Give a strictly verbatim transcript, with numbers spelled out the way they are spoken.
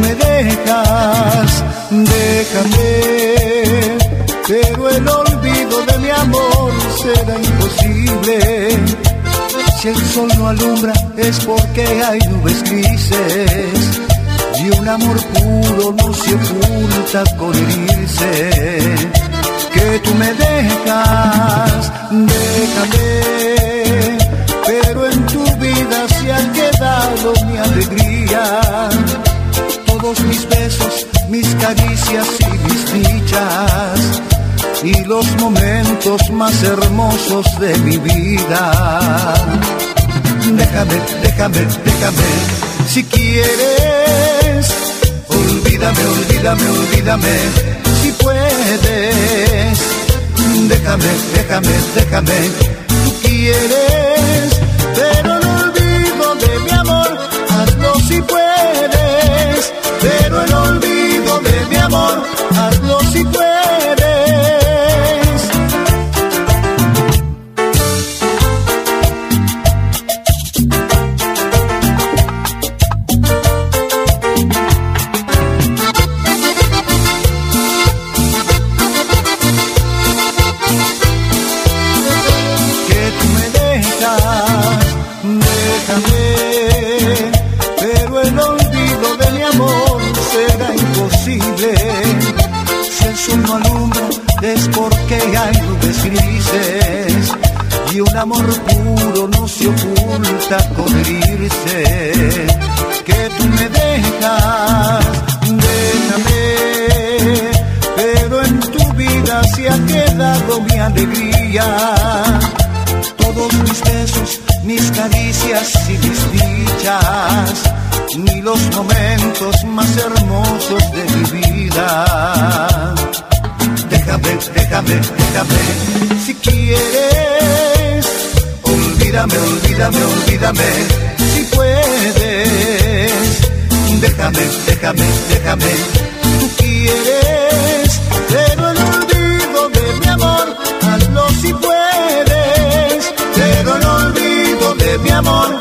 me dejas, déjame, pero el olvido de mi amor será imposible. Si el sol no alumbra es porque hay nubes grises y un amor puro no se oculta con herirse. Que tú me dejas, déjame, pero en tu vida se ha quedado mi alegría, todos mis besos, mis caricias y mis dichas, y los momentos más hermosos de mi vida. Déjame, déjame, déjame, si quieres, olvídame, olvídame, olvídame, si puedes. Déjame, déjame, déjame, tú quieres, pero el olvido de mi amor, hazlo si puedes, pero el olvido de mi amor, hazlo si puedes. Y un amor puro no se oculta con herirse. Que tú me dejas, déjame, pero en tu vida se ha quedado mi alegría, todos mis besos, mis caricias y mis dichas, ni los momentos más hermosos de mi vida. Déjame, déjame, déjame, si quieres, olvídame, olvídame, olvídame, si puedes. Déjame, déjame, déjame, tú quieres, pero el olvido de mi amor, hazlo si puedes, pero el olvido de mi amor,